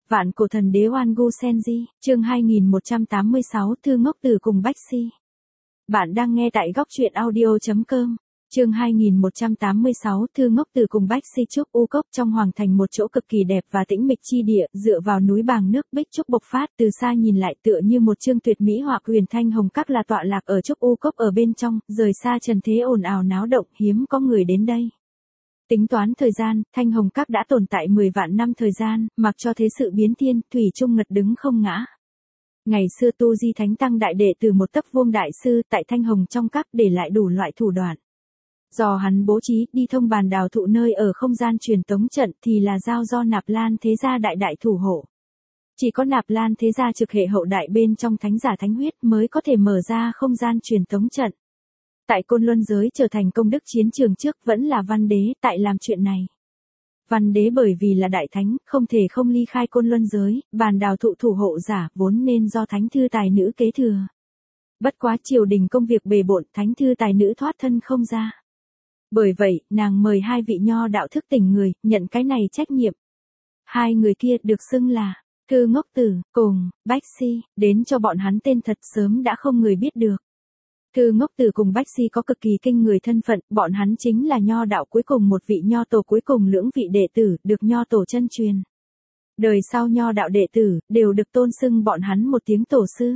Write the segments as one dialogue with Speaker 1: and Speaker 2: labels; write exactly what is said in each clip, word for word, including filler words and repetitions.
Speaker 1: Vạn cổ thần đế Oan Gu Senji, chương hai nghìn một trăm tám mươi sáu, Thư Ngốc Tử cùng Bách Si. Bạn đang nghe tại góc truyện audio chấm com. Chương hai nghìn một trăm tám mươi sáu, Thư Ngốc Tử cùng Bách Si. Trúc U Cốc trong hoàng thành, một chỗ cực kỳ đẹp và tĩnh mịch chi địa, dựa vào núi bàng nước bích trúc bộc phát, từ xa nhìn lại tựa như một chương tuyệt mỹ họa. Huyền Thanh Hồng Các là tọa lạc ở Trúc U Cốc ở bên trong, rời xa trần thế ồn ào náo động, hiếm có người đến đây. Tính toán thời gian, Thanh Hồng Các đã tồn tại mười vạn năm thời gian, mặc cho thế sự biến thiên, thủy chung ngật đứng không ngã. Ngày xưa Tu Di Thánh Tăng đại đệ từ một tấc vuông đại sư tại Thanh Hồng trong các để lại đủ loại thủ đoạn. Do hắn bố trí đi thông bàn đào thụ nơi ở không gian truyền tống trận thì là giao do Nạp Lan Thế Gia đại đại thủ hộ. Chỉ có Nạp Lan Thế Gia trực hệ hậu đại bên trong thánh giả thánh huyết mới có thể mở ra không gian truyền tống trận. Tại Côn Luân giới trở thành công đức chiến trường trước vẫn là Văn Đế tại làm chuyện này. Văn Đế bởi vì là đại thánh, không thể không ly khai Côn Luân giới, bàn đào thụ thủ hộ giả vốn nên do thánh thư tài nữ kế thừa. Bất quá triều đình công việc bề bộn, thánh thư tài nữ thoát thân không ra. Bởi vậy, nàng mời hai vị nho đạo thức tỉnh người, nhận cái này trách nhiệm. Hai người kia được xưng là Thư Ngốc Tử cùng Bách Si, đến cho bọn hắn tên thật sớm đã không người biết được. Thư Ngốc Tử cùng Bách Si có cực kỳ kinh người thân phận, bọn hắn chính là nho đạo cuối cùng một vị nho tổ cuối cùng lưỡng vị đệ tử, được nho tổ chân truyền. Đời sau nho đạo đệ tử, đều được tôn xưng bọn hắn một tiếng tổ sư.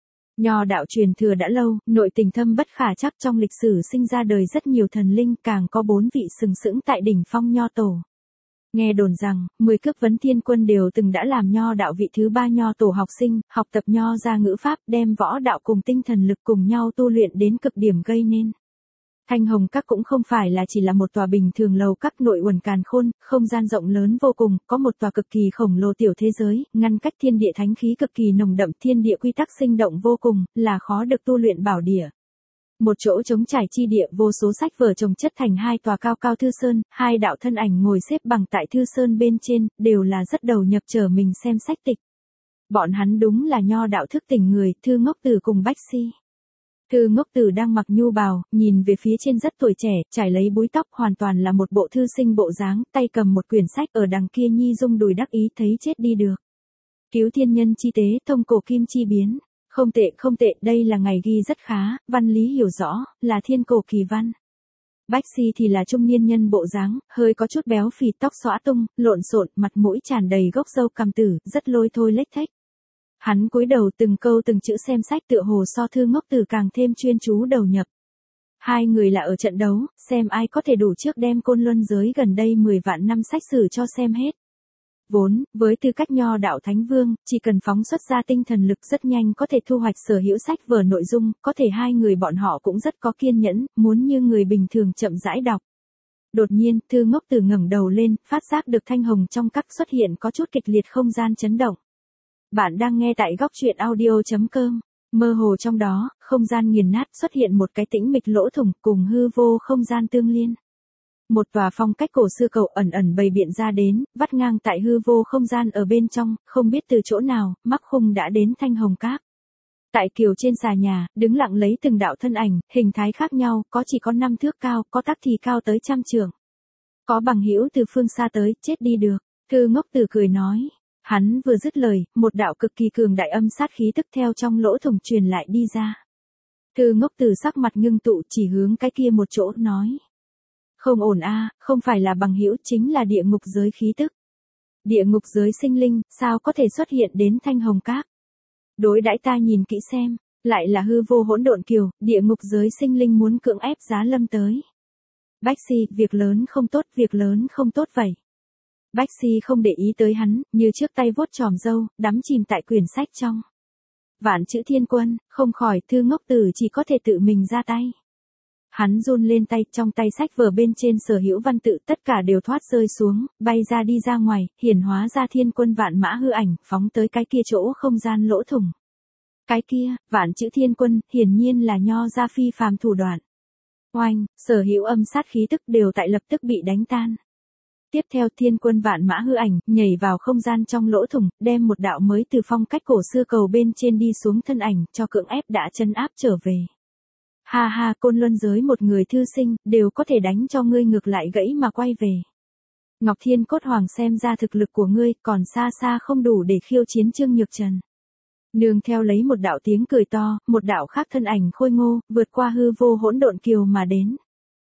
Speaker 1: Nho đạo truyền thừa đã lâu, nội tình thâm bất khả trắc, trong lịch sử sinh ra đời rất nhiều thần linh, càng có bốn vị sừng sững tại đỉnh phong nho tổ. Nghe đồn rằng, mười cước vấn thiên quân đều từng đã làm nho đạo vị thứ ba nho tổ học sinh, học tập nho ra ngữ pháp, đem võ đạo cùng tinh thần lực cùng nhau tu luyện đến cực điểm gây nên. Thanh Hồng Các cũng không phải là chỉ là một tòa bình thường lầu các nội uẩn càn khôn, không gian rộng lớn vô cùng, có một tòa cực kỳ khổng lồ tiểu thế giới, ngăn cách thiên địa thánh khí cực kỳ nồng đậm, thiên địa quy tắc sinh động vô cùng, là khó được tu luyện bảo địa. Một chỗ trống trải chi địa, vô số sách vở chồng chất thành hai tòa cao cao thư sơn, hai đạo thân ảnh ngồi xếp bằng tại thư sơn bên trên, đều là rất đầu nhập trở mình xem sách tịch. Bọn hắn đúng là nho đạo thức tỉnh người, Thư Ngốc Tử cùng Bách Si. Thư Ngốc Tử đang mặc nhu bào, nhìn về phía trên rất tuổi trẻ, trải lấy búi tóc, hoàn toàn là một bộ thư sinh bộ dáng, tay cầm một quyển sách, ở đằng kia nhi dung đùi đắc ý, thấy chết đi được. Cứu thiên nhân chi tế, thông cổ kim chi biến. Không tệ, không tệ, đây là ngày ghi rất khá, văn lý hiểu rõ, là thiên cổ kỳ văn. Bách Si thì là trung niên nhân bộ dáng, hơi có chút béo phì, tóc xõa tung, lộn xộn, mặt mũi tràn đầy gốc râu cằm tử, rất lôi thôi lếch thếch. Hắn cúi đầu từng câu từng chữ xem sách, tựa hồ so Thư Ngốc Tử càng thêm chuyên chú đầu nhập. Hai người là ở trận đấu, xem ai có thể đủ trước đem Côn Luân giới gần đây mười vạn năm sách sử cho xem hết. Vốn, với tư cách nho đạo thánh vương, chỉ cần phóng xuất ra tinh thần lực rất nhanh có thể thu hoạch sở hữu sách vở nội dung, có thể hai người bọn họ cũng rất có kiên nhẫn, muốn như người bình thường chậm rãi đọc. Đột nhiên, Thư Ngốc Tử ngẩng đầu lên, phát giác được Thanh Hồng trong các xuất hiện có chút kịch liệt không gian chấn động. Bạn đang nghe tại góc truyện audio chấm com. Mơ hồ trong đó, không gian nghiền nát, xuất hiện một cái tĩnh mịch lỗ thủng cùng hư vô không gian tương liên. Một tòa phong cách cổ xưa cầu ẩn ẩn bày biện ra đến, vắt ngang tại hư vô không gian ở bên trong, không biết từ chỗ nào, Mắc Khung đã đến Thanh Hồng Các. Tại kiều trên xà nhà, đứng lặng lấy từng đạo thân ảnh, hình thái khác nhau, có chỉ có năm thước cao, có tắc thì cao tới trăm trượng. Có bằng hữu từ phương xa tới, chết đi được. Thư Ngốc Tử cười nói. Hắn vừa dứt lời, một đạo cực kỳ cường đại âm sát khí tức theo trong lỗ thủng truyền lại đi ra. Thư Ngốc Tử sắc mặt ngưng tụ, chỉ hướng cái kia một chỗ, nói. Không ổn a, à, không phải là bằng hữu, chính là địa ngục giới khí tức. Địa ngục giới sinh linh, sao có thể xuất hiện đến Thanh Hồng Các? Đối đãi ta nhìn kỹ xem, lại là hư vô hỗn độn kiều, địa ngục giới sinh linh muốn cưỡng ép Giá Lâm tới. Bách Si, việc lớn không tốt, việc lớn không tốt vậy. Bách Si không để ý tới hắn, như trước tay vuốt tròm râu, đắm chìm tại quyển sách trong. Vạn chữ thiên quân, không khỏi, Thư Ngốc Tử chỉ có thể tự mình ra tay. Hắn run lên tay, trong tay sách vở bên trên sở hữu văn tự tất cả đều thoát rơi xuống, bay ra đi ra ngoài, hiển hóa ra thiên quân vạn mã hư ảnh, phóng tới cái kia chỗ không gian lỗ thủng. Cái kia, vạn chữ thiên quân, hiển nhiên là nho gia phi phàm thủ đoạn. Oanh, sở hữu âm sát khí tức đều tại lập tức bị đánh tan. Tiếp theo thiên quân vạn mã hư ảnh, nhảy vào không gian trong lỗ thủng, đem một đạo mới từ phong cách cổ xưa cầu bên trên đi xuống thân ảnh, cho cưỡng ép đã chân áp trở về. Ha ha, Côn Luân giới một người thư sinh, đều có thể đánh cho ngươi ngược lại gãy mà quay về. Ngọc Thiên Cốt Hoàng xem ra thực lực của ngươi còn xa xa không đủ để khiêu chiến Trương Nhược Trần. Nương theo lấy một đạo tiếng cười to, một đạo khác thân ảnh khôi ngô, vượt qua hư vô hỗn độn kiều mà đến.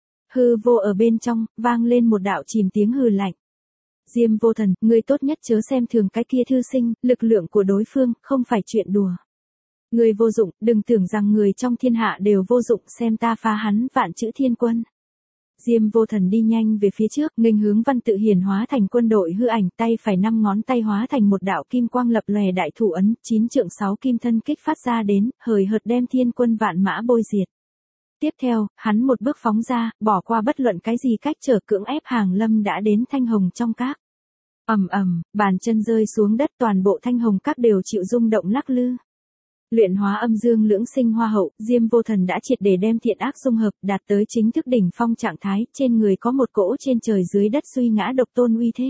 Speaker 1: Hư vô ở bên trong, vang lên một đạo chìm tiếng hừ lạnh. Diêm Vô Thần, ngươi tốt nhất chớ xem thường cái kia thư sinh, lực lượng của đối phương, không phải chuyện đùa. Ngươi vô dụng, đừng tưởng rằng người trong thiên hạ đều vô dụng, xem ta phá hắn vạn chữ thiên quân. Diêm Vô Thần đi nhanh về phía trước, nghênh hướng văn tự hiển hóa thành quân đội hư ảnh, tay phải năm ngón tay hóa thành một đạo kim quang lập lòe đại thủ ấn, chín trượng sáu kim thân kích phát ra đến, hời hợt đem thiên quân vạn mã bôi diệt. Tiếp theo, hắn một bước phóng ra, bỏ qua bất luận cái gì cách trở cưỡng ép Hàng Lâm đã đến Thanh Hồng trong các. Ầm ầm, bàn chân rơi xuống đất, toàn bộ Thanh Hồng các đều chịu rung động lắc lư. Luyện hóa âm dương lưỡng sinh hoa hậu, Diêm Vô Thần đã triệt để đem thiện ác dung hợp, đạt tới chính thức đỉnh phong trạng thái, trên người có một cỗ trên trời dưới đất suy ngã độc tôn uy thế.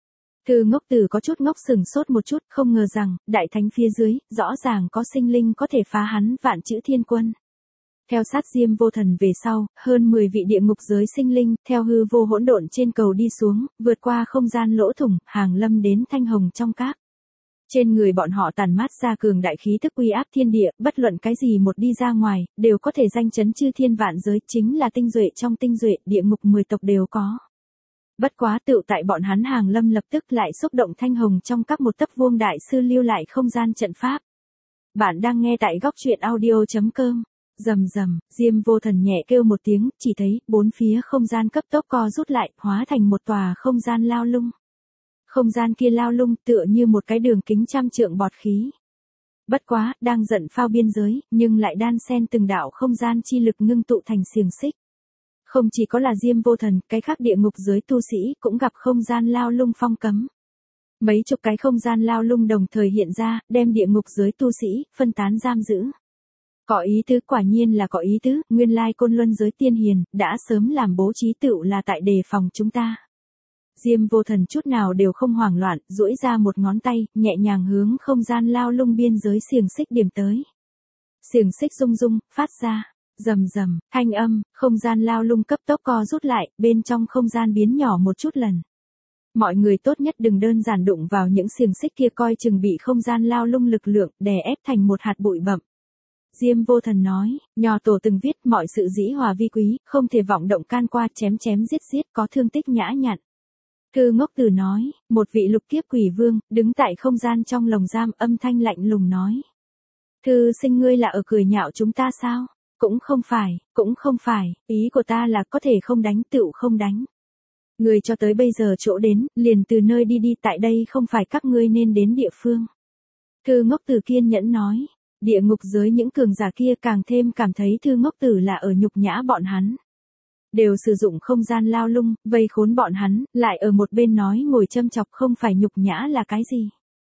Speaker 1: Thư Ngốc Tử có chút ngốc sừng sốt một chút, không ngờ rằng, đại thánh phía dưới, rõ ràng có sinh linh có thể phá hắn vạn chữ thiên quân. Theo sát Diêm Vô Thần về sau, hơn mười vị địa ngục giới sinh linh, theo hư vô hỗn độn trên cầu đi xuống, vượt qua không gian lỗ thủng, hàng lâm đến Thanh Hồng trong các. Trên người bọn họ tàn mát ra cường đại khí tức uy áp thiên địa, bất luận cái gì một đi ra ngoài, đều có thể danh chấn chư thiên vạn giới, chính là tinh duệ trong tinh duệ, địa ngục mười tộc đều có. Bất quá tựu tại bọn hắn hàng lâm lập tức lại xúc động Thanh Hồng trong các một tấc vuông đại sư lưu lại không gian trận pháp. Bạn đang nghe tại góc truyện audio chấm com. Rầm rầm, Diêm Vô Thần nhẹ kêu một tiếng, chỉ thấy bốn phía không gian cấp tốc co rút lại, hóa thành một tòa không gian lao lung. Không gian kia lao lung tựa như một cái đường kính trăm trượng bọt khí. Bất quá, đang giận phao biên giới, nhưng lại đan xen từng đạo không gian chi lực ngưng tụ thành xiềng xích. Không chỉ có là Diêm Vô Thần, cái khác địa ngục giới tu sĩ cũng gặp không gian lao lung phong cấm. Mấy chục cái không gian lao lung đồng thời hiện ra, đem địa ngục giới tu sĩ phân tán giam giữ. Có ý tứ, quả nhiên là có ý tứ, nguyên lai Côn Luân giới tiên hiền, đã sớm làm bố trí tựu là tại đề phòng chúng ta. Diêm Vô Thần chút nào đều không hoảng loạn, duỗi ra một ngón tay, nhẹ nhàng hướng không gian lao lung biên giới xiềng xích điểm tới. Xiềng xích rung rung, phát ra, rầm rầm, thanh âm, không gian lao lung cấp tốc co rút lại, bên trong không gian biến nhỏ một chút lần. Mọi người tốt nhất đừng đơn giản đụng vào những xiềng xích kia, coi chừng bị không gian lao lung lực lượng đè ép thành một hạt bụi bặm. Diêm Vô Thần nói, nho tổ từng viết mọi sự dĩ hòa vi quý, không thể vọng động can qua, chém chém giết giết, có thương tích nhã nhặn. Thư Ngốc Tử nói, một vị lục kiếp quỷ vương, đứng tại không gian trong lồng giam, âm thanh lạnh lùng nói. Thư sinh, ngươi là ở cười nhạo chúng ta sao? Cũng không phải, cũng không phải, ý của ta là có thể không đánh tựu không đánh. Người cho tới bây giờ chỗ đến, liền từ nơi đi đi, tại đây không phải các ngươi nên đến địa phương. Thư Ngốc Tử kiên nhẫn nói. Địa ngục giới những cường giả kia càng thêm cảm thấy Thư Ngốc Tử là ở nhục nhã bọn hắn. Đều sử dụng không gian lao lung, vây khốn bọn hắn, lại ở một bên nói ngồi châm chọc, không phải nhục nhã là cái gì.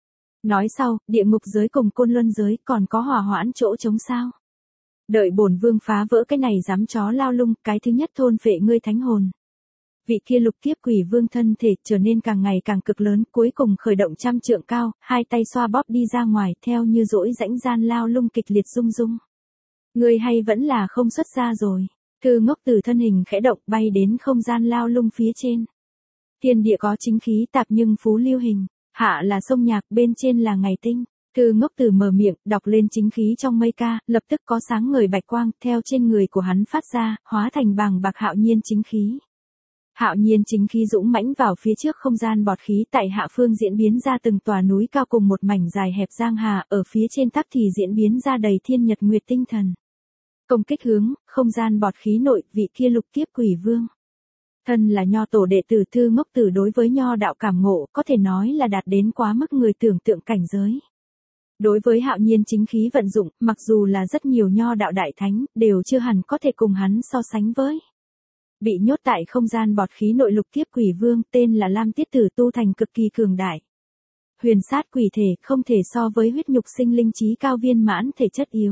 Speaker 1: Nói sau, địa ngục giới cùng Côn Luân giới còn có hòa hoãn chỗ trống sao. Đợi bổn vương phá vỡ cái này dám chó lao lung, cái thứ nhất thôn phệ ngươi thánh hồn. Vị kia lục kiếp quỷ vương thân thể trở nên càng ngày càng cực lớn, cuối cùng khởi động trăm trượng cao, hai tay xoa bóp đi ra ngoài, theo như dỗi rãnh gian lao lung kịch liệt rung rung. Người hay vẫn là không xuất ra rồi. Thư Ngốc Tử thân hình khẽ động, bay đến không gian lao lung phía trên. Thiên địa có chính khí tạp nhưng phú lưu hình, hạ là sông nhạc, bên trên là ngày tinh. Thư Ngốc Tử mở miệng, đọc lên chính khí trong mây ca, lập tức có sáng ngời bạch quang, theo trên người của hắn phát ra, hóa thành bàng bạc hạo nhiên chính khí. Hạo nhiên chính khí dũng mãnh vào phía trước không gian bọt khí, tại hạ phương diễn biến ra từng tòa núi cao cùng một mảnh dài hẹp giang hà, ở phía trên tắc thì diễn biến ra đầy thiên nhật nguyệt tinh thần. Công kích hướng, không gian bọt khí nội, vị kia lục kiếp quỷ vương. Thân là nho tổ đệ tử Thư Ngốc Tử đối với nho đạo cảm ngộ, có thể nói là đạt đến quá mức người tưởng tượng cảnh giới. Đối với hạo nhiên chính khí vận dụng, mặc dù là rất nhiều nho đạo đại thánh, đều chưa hẳn có thể cùng hắn so sánh với. Bị nhốt tại không gian bọt khí nội lục kiếp quỷ vương, tên là Lam Tiết Tử, tu thành cực kỳ cường đại. Huyền sát quỷ thể, không thể so với huyết nhục sinh linh trí cao viên mãn thể chất yếu.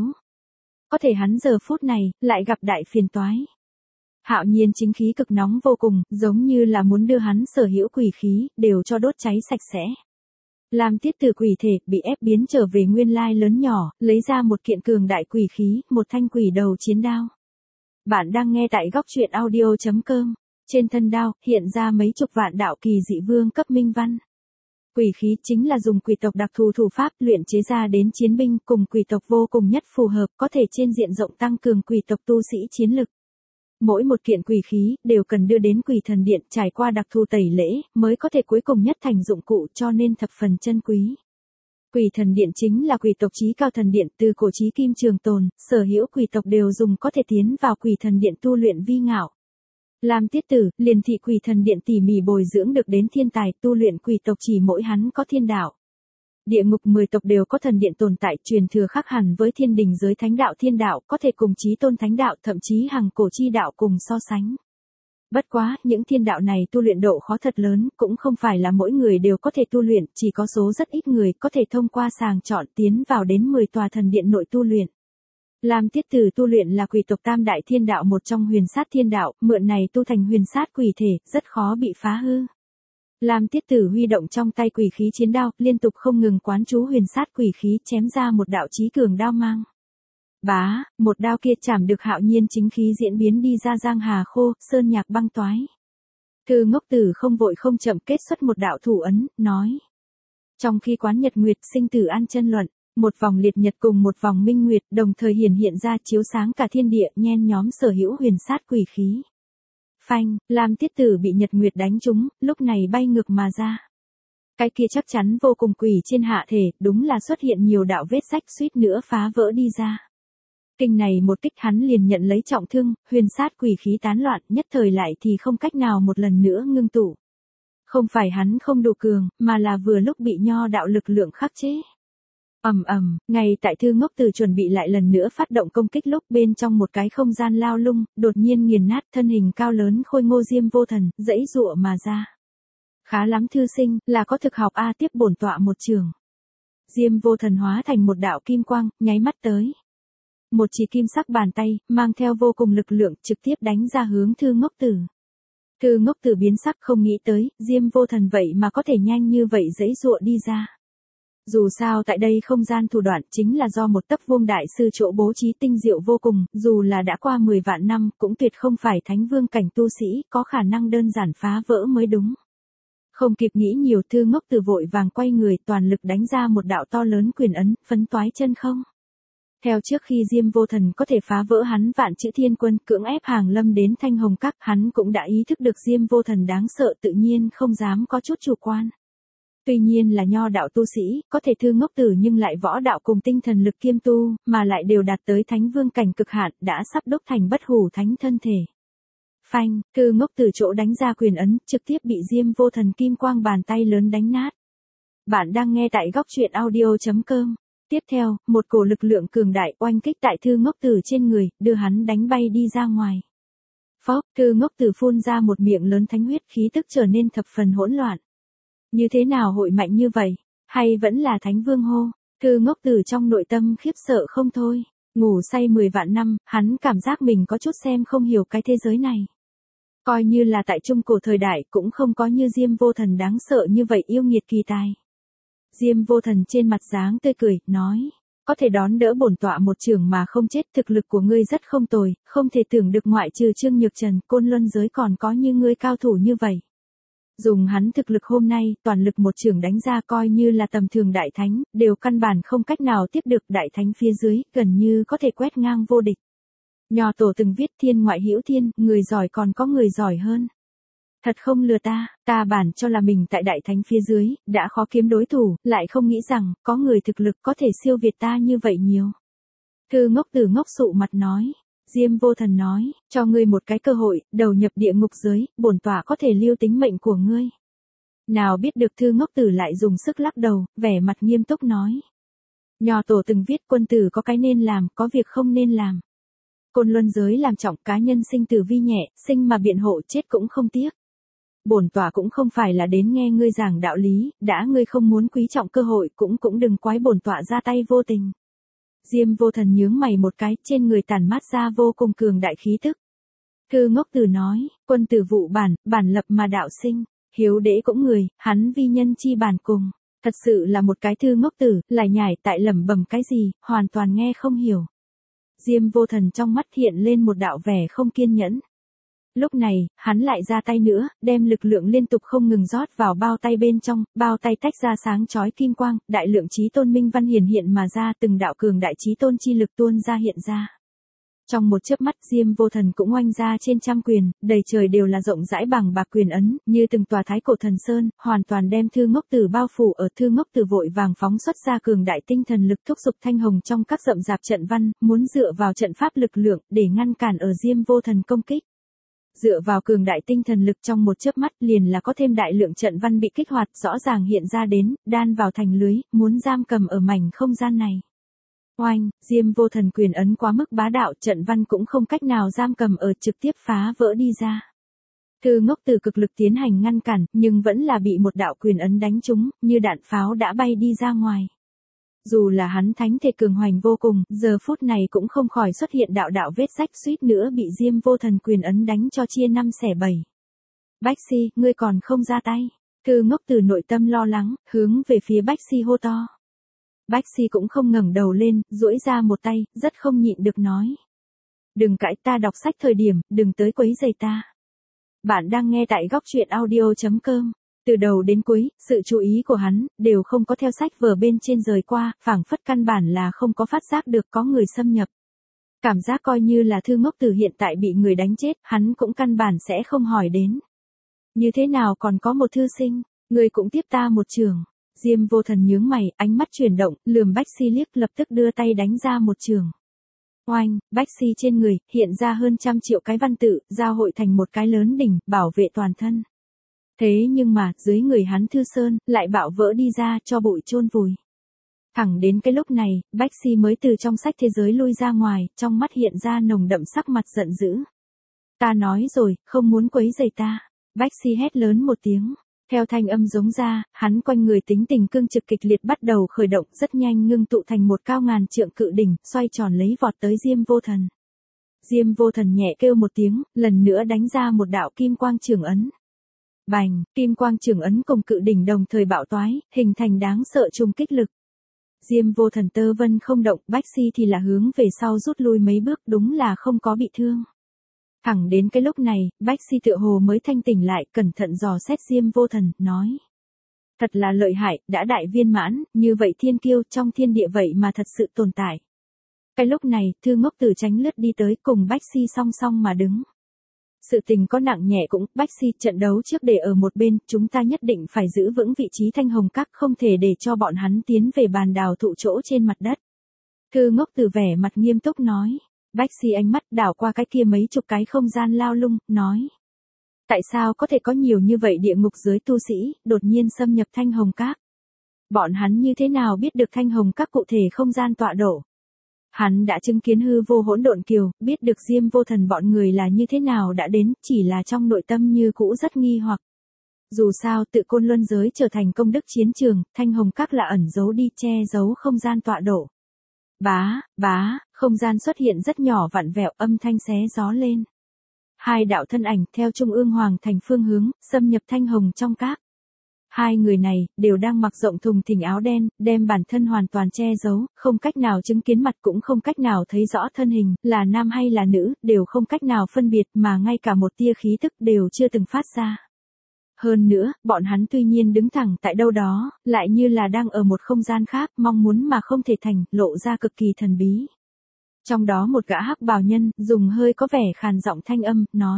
Speaker 1: Có thể hắn giờ phút này, lại gặp đại phiền toái. Hạo nhiên chính khí cực nóng vô cùng, giống như là muốn đưa hắn sở hữu quỷ khí, đều cho đốt cháy sạch sẽ. Lam Tiết Tử quỷ thể, bị ép biến trở về nguyên lai lớn nhỏ, lấy ra một kiện cường đại quỷ khí, một thanh quỷ đầu chiến đao. Bạn đang nghe tại góc truyện audio chấm com. Trên thân đao, hiện ra mấy chục vạn đạo kỳ dị vương cấp minh văn. Quỷ khí chính là dùng quỷ tộc đặc thù thủ pháp luyện chế ra đến chiến binh cùng quỷ tộc vô cùng nhất phù hợp, có thể trên diện rộng tăng cường quỷ tộc tu sĩ chiến lực. Mỗi một kiện quỷ khí đều cần đưa đến quỷ thần điện trải qua đặc thù tẩy lễ, mới có thể cuối cùng nhất thành dụng cụ, cho nên thập phần chân quý. Quỷ thần điện chính là quỷ tộc chí cao thần điện, từ cổ chí kim trường tồn, sở hữu quỷ tộc đều dùng có thể tiến vào quỷ thần điện tu luyện vi ngạo. Lam Tiết Tử, liền thị quỷ thần điện tỉ mỉ bồi dưỡng được đến thiên tài, tu luyện quỷ tộc chỉ mỗi hắn có thiên đạo. Địa ngục mười tộc đều có thần điện tồn tại, truyền thừa khác hẳn với thiên đình giới thánh đạo thiên đạo, có thể cùng chí tôn thánh đạo, thậm chí hằng cổ chi đạo cùng so sánh. Bất quá, những thiên đạo này tu luyện độ khó thật lớn, cũng không phải là mỗi người đều có thể tu luyện, chỉ có số rất ít người có thể thông qua sàng chọn tiến vào đến mười tòa thần điện nội tu luyện. Lam Tiết Tử tu luyện là quỷ tộc tam đại thiên đạo một trong huyền sát thiên đạo, mượn này tu thành huyền sát quỷ thể, rất khó bị phá hư. Lam Tiết Tử huy động trong tay quỷ khí chiến đao, liên tục không ngừng quán chú huyền sát quỷ khí, chém ra một đạo chí cường đao mang. Bá, một đao kia chảm được hạo nhiên chính khí diễn biến đi ra giang hà khô, sơn nhạc băng toái. Thư Ngốc Tử không vội không chậm kết xuất một đạo thủ ấn, nói. Trong khi quán nhật nguyệt sinh tử an chân luận, một vòng liệt nhật cùng một vòng minh nguyệt đồng thời hiển hiện ra chiếu sáng cả thiên địa, nhen nhóm sở hữu huyền sát quỷ khí. Phanh, Lam Tiết Tử bị nhật nguyệt đánh trúng, lúc này bay ngược mà ra. Cái kia chắc chắn vô cùng quỷ trên hạ thể, đúng là xuất hiện nhiều đạo vết rách suýt nữa phá vỡ đi ra. Kinh này một kích hắn liền nhận lấy trọng thương, huyền sát quỷ khí tán loạn, nhất thời lại thì không cách nào một lần nữa ngưng tụ. Không phải hắn không đủ cường, mà là vừa lúc bị nho đạo lực lượng khắc chế. Ầm ầm, ngay tại Thư Ngốc Tử chuẩn bị lại lần nữa phát động công kích lúc bên trong một cái không gian lao lung, đột nhiên nghiền nát thân hình cao lớn khôi ngô Diêm Vô Thần, dãy dụa mà ra. Khá lắm thư sinh, là có thực học a tiếp bổn tọa một trường. Diêm Vô Thần hóa thành một đạo kim quang, nháy mắt tới. Một chỉ kim sắc bàn tay, mang theo vô cùng lực lượng, trực tiếp đánh ra hướng Thư Ngốc Tử. Thư Ngốc Tử biến sắc không nghĩ tới, Diêm Vô Thần vậy mà có thể nhanh như vậy dãy dụa đi ra. Dù sao tại đây không gian thủ đoạn chính là do một tấc vuông đại sư chỗ bố trí tinh diệu vô cùng, dù là đã qua mười vạn năm, cũng tuyệt không phải thánh vương cảnh tu sĩ, có khả năng đơn giản phá vỡ mới đúng. Không kịp nghĩ nhiều, Thư Ngốc Tử vội vàng quay người, toàn lực đánh ra một đạo to lớn quyền ấn, phấn toái chân không. Theo trước khi Diêm Vô Thần có thể phá vỡ hắn vạn chữ thiên quân, cưỡng ép hàng lâm đến Thanh Hồng Các, hắn cũng đã ý thức được Diêm Vô Thần đáng sợ, tự nhiên không dám có chút chủ quan. Tuy nhiên là nho đạo tu sĩ, có thể Thư Ngốc Tử nhưng lại võ đạo cùng tinh thần lực kiêm tu, mà lại đều đạt tới thánh vương cảnh cực hạn, đã sắp đúc thành bất hủ thánh thân thể. Phanh, Thư Ngốc Tử chỗ đánh ra quyền ấn, trực tiếp bị Diêm Vô Thần kim quang bàn tay lớn đánh nát. Bạn đang nghe tại góc truyện audio chấm com. Tiếp theo, một cổ lực lượng cường đại oanh kích tại Thư Ngốc Tử trên người, đưa hắn đánh bay đi ra ngoài. Phốc, Thư Ngốc Tử phun ra một miệng lớn thánh huyết, khí tức trở nên thập phần hỗn loạn. Như thế nào hội mạnh như vậy? Hay vẫn là thánh vương hô? Thư Ngốc Tử trong nội tâm khiếp sợ không thôi. Ngủ say mười vạn năm, hắn cảm giác mình có chút xem không hiểu cái thế giới này. Coi như là tại trung cổ thời đại cũng không có như Diêm Vô Thần đáng sợ như vậy yêu nghiệt kỳ tài. Diêm Vô Thần trên mặt dáng tươi cười, nói. Có thể đón đỡ bổn tọa một trường mà không chết, thực lực của ngươi rất không tồi, không thể tưởng được ngoại trừ Trương Nhược Trần, Côn Luân giới còn có như ngươi cao thủ như vậy. Dùng hắn thực lực hôm nay, toàn lực một trường đánh ra coi như là tầm thường đại thánh, đều căn bản không cách nào tiếp được đại thánh phía dưới, gần như có thể quét ngang vô địch. Nho tổ từng viết thiên ngoại hữu thiên, người giỏi còn có người giỏi hơn. Thật không lừa ta, ta bản cho là mình tại đại thánh phía dưới, đã khó kiếm đối thủ, lại không nghĩ rằng, có người thực lực có thể siêu việt ta như vậy nhiều. Thư Ngốc Tử ngốc sụ mặt nói. Diêm Vô Thần nói, cho ngươi một cái cơ hội, đầu nhập địa ngục giới, bổn tọa có thể lưu tính mệnh của ngươi. Nào biết được Thư Ngốc Tử lại dùng sức lắc đầu, vẻ mặt nghiêm túc nói. Nho tổ từng viết quân tử có cái nên làm, có việc không nên làm. Côn Luân giới làm trọng, cá nhân sinh tử vi nhẹ, sinh mà biện hộ, chết cũng không tiếc. Bổn tọa cũng không phải là đến nghe ngươi giảng đạo lý, đã ngươi không muốn quý trọng cơ hội cũng cũng đừng quái bổn tọa ra tay vô tình. Diêm Vô Thần nhướng mày một cái, trên người tản mát ra vô cùng cường đại khí tức. Thư Ngốc Tử nói, quân tử vụ bản, bản lập mà đạo sinh, hiếu đễ cũng người, hắn vi nhân chi bản cùng. Thật sự là một cái Thư Ngốc Tử, lại nhải tại lẩm bẩm cái gì, hoàn toàn nghe không hiểu. Diêm Vô Thần trong mắt hiện lên một đạo vẻ không kiên nhẫn. Lúc này, hắn lại ra tay nữa, đem lực lượng liên tục không ngừng rót vào bao tay bên trong, bao tay tách ra sáng chói kim quang, đại lượng chí tôn minh văn hiển hiện mà ra, từng đạo cường đại chí tôn chi lực tuôn ra hiện ra. Trong một chớp mắt, Diêm Vô Thần cũng oanh ra trên trăm quyền, đầy trời đều là rộng rãi bằng bạc quyền ấn, như từng tòa thái cổ thần sơn, hoàn toàn đem Thư Ngốc Tử bao phủ ở. Thư Ngốc Tử vội vàng phóng xuất ra cường đại tinh thần lực thúc giục thanh hồng trong các rậm rạp trận văn, muốn dựa vào trận pháp lực lượng để ngăn cản ở Diêm Vô Thần công kích. Dựa vào cường đại tinh thần lực trong một chớp mắt liền là có thêm đại lượng trận văn bị kích hoạt rõ ràng hiện ra đến, đan vào thành lưới, muốn giam cầm ở mảnh không gian này. Oanh, Diêm Vô Thần quyền ấn quá mức bá đạo, trận văn cũng không cách nào giam cầm ở, trực tiếp phá vỡ đi ra. Thư Ngốc Tử cực lực tiến hành ngăn cản, nhưng vẫn là bị một đạo quyền ấn đánh trúng, như đạn pháo đã bay đi ra ngoài. Dù là hắn thánh thể cường hoành vô cùng, giờ phút này cũng không khỏi xuất hiện đạo đạo vết rách, suýt nữa bị Diêm Vô Thần quyền ấn đánh cho chia năm xẻ bảy. Bách Si, ngươi còn không ra tay. Thư Ngốc Tử nội tâm lo lắng, hướng về phía Bách Si hô to. Bách Si cũng không ngẩng đầu lên, duỗi ra một tay, rất không nhịn được nói. Đừng cãi, ta đọc sách thời điểm, đừng tới quấy rầy ta. Bạn đang nghe tại góc truyện audio chấm com. Từ đầu đến cuối, sự chú ý của hắn, đều không có theo sách vở bên trên rời qua, phảng phất căn bản là không có phát giác được có người xâm nhập. Cảm giác coi như là Thư Ngốc Tử hiện tại bị người đánh chết, hắn cũng căn bản sẽ không hỏi đến. Như thế nào còn có một thư sinh, người cũng tiếp ta một trường. Diêm Vô Thần nhướng mày, ánh mắt chuyển động, lườm Bách Si liếc, lập tức đưa tay đánh ra một trường. Oanh, Bách Si trên người, hiện ra hơn trăm triệu cái văn tự, giao hội thành một cái lớn đỉnh, bảo vệ toàn thân. Thế nhưng mà, dưới người hắn Thư Sơn, lại bạo vỡ đi ra, cho bụi chôn vùi. Thẳng đến cái lúc này, Bách Si mới từ trong sách thế giới lui ra ngoài, trong mắt hiện ra nồng đậm sắc mặt giận dữ. Ta nói rồi, không muốn quấy rầy ta. Bách Si hét lớn một tiếng. Theo thanh âm giống ra, hắn quanh người tính tình cương trực kịch liệt bắt đầu khởi động, rất nhanh ngưng tụ thành một cao ngàn trượng cự đỉnh, xoay tròn lấy vọt tới Diêm Vô Thần. Diêm Vô Thần nhẹ kêu một tiếng, lần nữa đánh ra một đạo kim quang trường ấn. Bành, kim quang trường ấn cùng cự đỉnh đồng thời bạo toái, hình thành đáng sợ trùng kích lực. Diêm Vô Thần tơ vân không động, Bách Si thì là hướng về sau rút lui mấy bước, đúng là không có bị thương. Thẳng đến cái lúc này, Bách Si tựa hồ mới thanh tỉnh lại, cẩn thận dò xét Diêm Vô Thần, nói. Thật là lợi hại, đã đại viên mãn, như vậy thiên kiêu trong thiên địa vậy mà thật sự tồn tại. Cái lúc này, Thư Ngốc Tử tránh lướt đi tới cùng Bách Si song song mà đứng. Sự tình có nặng nhẹ cũng, Bách Si, trận đấu trước để ở một bên, chúng ta nhất định phải giữ vững vị trí thanh hồng các, không thể để cho bọn hắn tiến về bàn đào thụ chỗ trên mặt đất. Thư Ngốc Tử vẻ mặt nghiêm túc nói. Bách Si ánh mắt đảo qua cái kia mấy chục cái không gian lao lung, nói. Tại sao có thể có nhiều như vậy địa ngục giới tu sĩ, đột nhiên xâm nhập thanh hồng các? Bọn hắn như thế nào biết được thanh hồng các cụ thể không gian tọa độ? Hắn đã chứng kiến hư vô hỗn độn kiều, biết được Diêm Vô Thần bọn người là như thế nào đã đến, chỉ là trong nội tâm như cũ rất nghi hoặc. Dù sao tự Côn Luân giới trở thành công đức chiến trường, thanh hồng các là ẩn giấu đi che giấu không gian tọa độ. Bá, bá, không gian xuất hiện rất nhỏ vặn vẹo, âm thanh xé gió lên. Hai đạo thân ảnh theo trung ương hoàng thành phương hướng, xâm nhập thanh hồng trong các. Hai người này, đều đang mặc rộng thùng thình áo đen, đem bản thân hoàn toàn che giấu, không cách nào chứng kiến mặt cũng không cách nào thấy rõ thân hình, là nam hay là nữ, đều không cách nào phân biệt mà ngay cả một tia khí tức đều chưa từng phát ra. Hơn nữa, bọn hắn tuy nhiên đứng thẳng tại đâu đó, lại như là đang ở một không gian khác, mong muốn mà không thể thành, lộ ra cực kỳ thần bí. Trong đó một gã hắc bào nhân, dùng hơi có vẻ khàn giọng thanh âm, nói.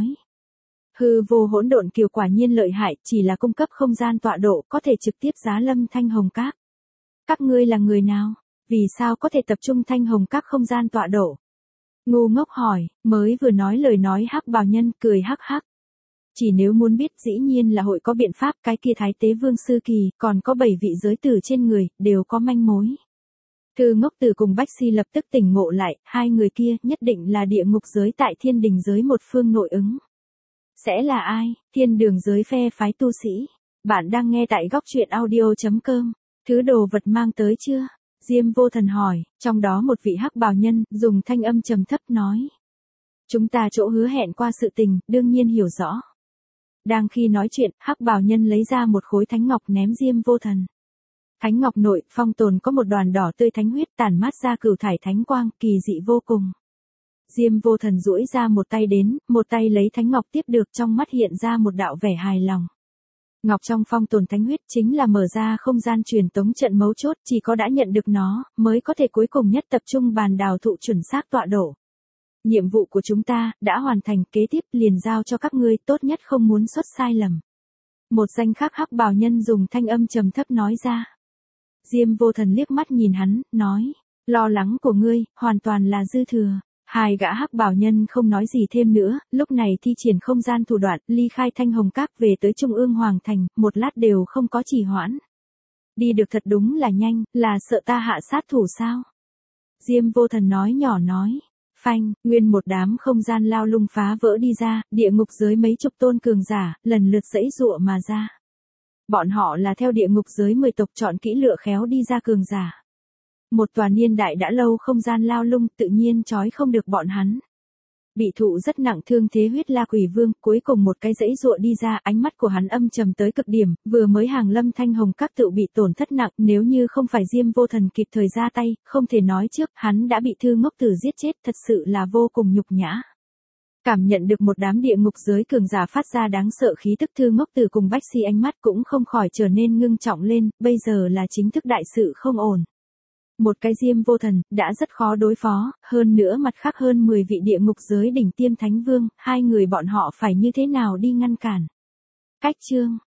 Speaker 1: Hư vô hỗn độn kiều quả nhiên lợi hại, chỉ là cung cấp không gian tọa độ, có thể trực tiếp giá lâm thanh hồng các. Các ngươi là người nào? Vì sao có thể tập trung thanh hồng các không gian tọa độ? Ngu ngốc hỏi, mới vừa nói lời nói hắc bào nhân, cười hắc hắc. Chỉ nếu muốn biết dĩ nhiên là hội có biện pháp, cái kia Thái Tế Vương Sư Kỳ, còn có bảy vị giới tử trên người, đều có manh mối. Thư Ngốc Tử cùng Bách Si lập tức tỉnh ngộ lại, hai người kia nhất định là địa ngục giới tại thiên đình giới một phương nội ứng. Sẽ là ai? Thiên đường giới phe phái tu sĩ. Bạn đang nghe tại góc truyện audio chấm com. Thứ đồ vật mang tới chưa? Diêm Vô Thần hỏi, trong đó một vị hắc bào nhân, dùng thanh âm trầm thấp nói. Chúng ta chỗ hứa hẹn qua sự tình, đương nhiên hiểu rõ. Đang khi nói chuyện, hắc bào nhân lấy ra một khối thánh ngọc ném Diêm Vô Thần. Thánh ngọc nội, phong tồn có một đoàn đỏ tươi thánh huyết tản mát ra cửu thải thánh quang, kỳ dị vô cùng. Diêm Vô Thần duỗi ra một tay đến, một tay lấy thánh ngọc tiếp được, trong mắt hiện ra một đạo vẻ hài lòng. Ngọc trong phong tồn thánh huyết chính là mở ra không gian truyền tống trận mấu chốt, chỉ có đã nhận được nó, mới có thể cuối cùng nhất tập trung bàn đào thụ chuẩn xác tọa độ. Nhiệm vụ của chúng ta, đã hoàn thành, kế tiếp liền giao cho các ngươi, tốt nhất không muốn xuất sai lầm. Một danh khắc hắc bào nhân dùng thanh âm trầm thấp nói ra. Diêm Vô Thần liếc mắt nhìn hắn, nói, lo lắng của ngươi, hoàn toàn là dư thừa. Hai gã hắc bào nhân không nói gì thêm nữa, lúc này thi triển không gian thủ đoạn, ly khai Thanh Hồng Các về tới Trung ương Hoàng Thành, một lát đều không có trì hoãn. Đi được thật đúng là nhanh, là sợ ta hạ sát thủ sao? Diêm Vô Thần nói nhỏ nói. Phanh, nguyên một đám không gian lao lung phá vỡ đi ra, địa ngục giới mấy chục tôn cường giả, lần lượt giãy giụa mà ra. Bọn họ là theo địa ngục giới mười tộc chọn kỹ lựa khéo đi ra cường giả. Một tòa niên đại đã lâu không gian lao lung tự nhiên trói không được bọn hắn. Bị thụ rất nặng thương thế Huyết La Quỷ Vương, cuối cùng một cái giãy giụa đi ra, ánh mắt của hắn âm trầm tới cực điểm, vừa mới hàng lâm Thanh Hồng Các tự bị tổn thất nặng, nếu như không phải Diêm Vô Thần kịp thời ra tay, không thể nói trước, hắn đã bị Thư Ngốc Tử giết chết, thật sự là vô cùng nhục nhã. Cảm nhận được một đám địa ngục giới cường giả phát ra đáng sợ khí tức, Thư Ngốc Tử cùng Bách Si ánh mắt cũng không khỏi trở nên ngưng trọng lên, bây giờ là chính thức đại sự không ổn. Một cái Diêm Vô Thần, đã rất khó đối phó, hơn nữa mặt khác hơn mười vị địa ngục giới đỉnh tiêm thánh vương, hai người bọn họ phải như thế nào đi ngăn cản. Cách chương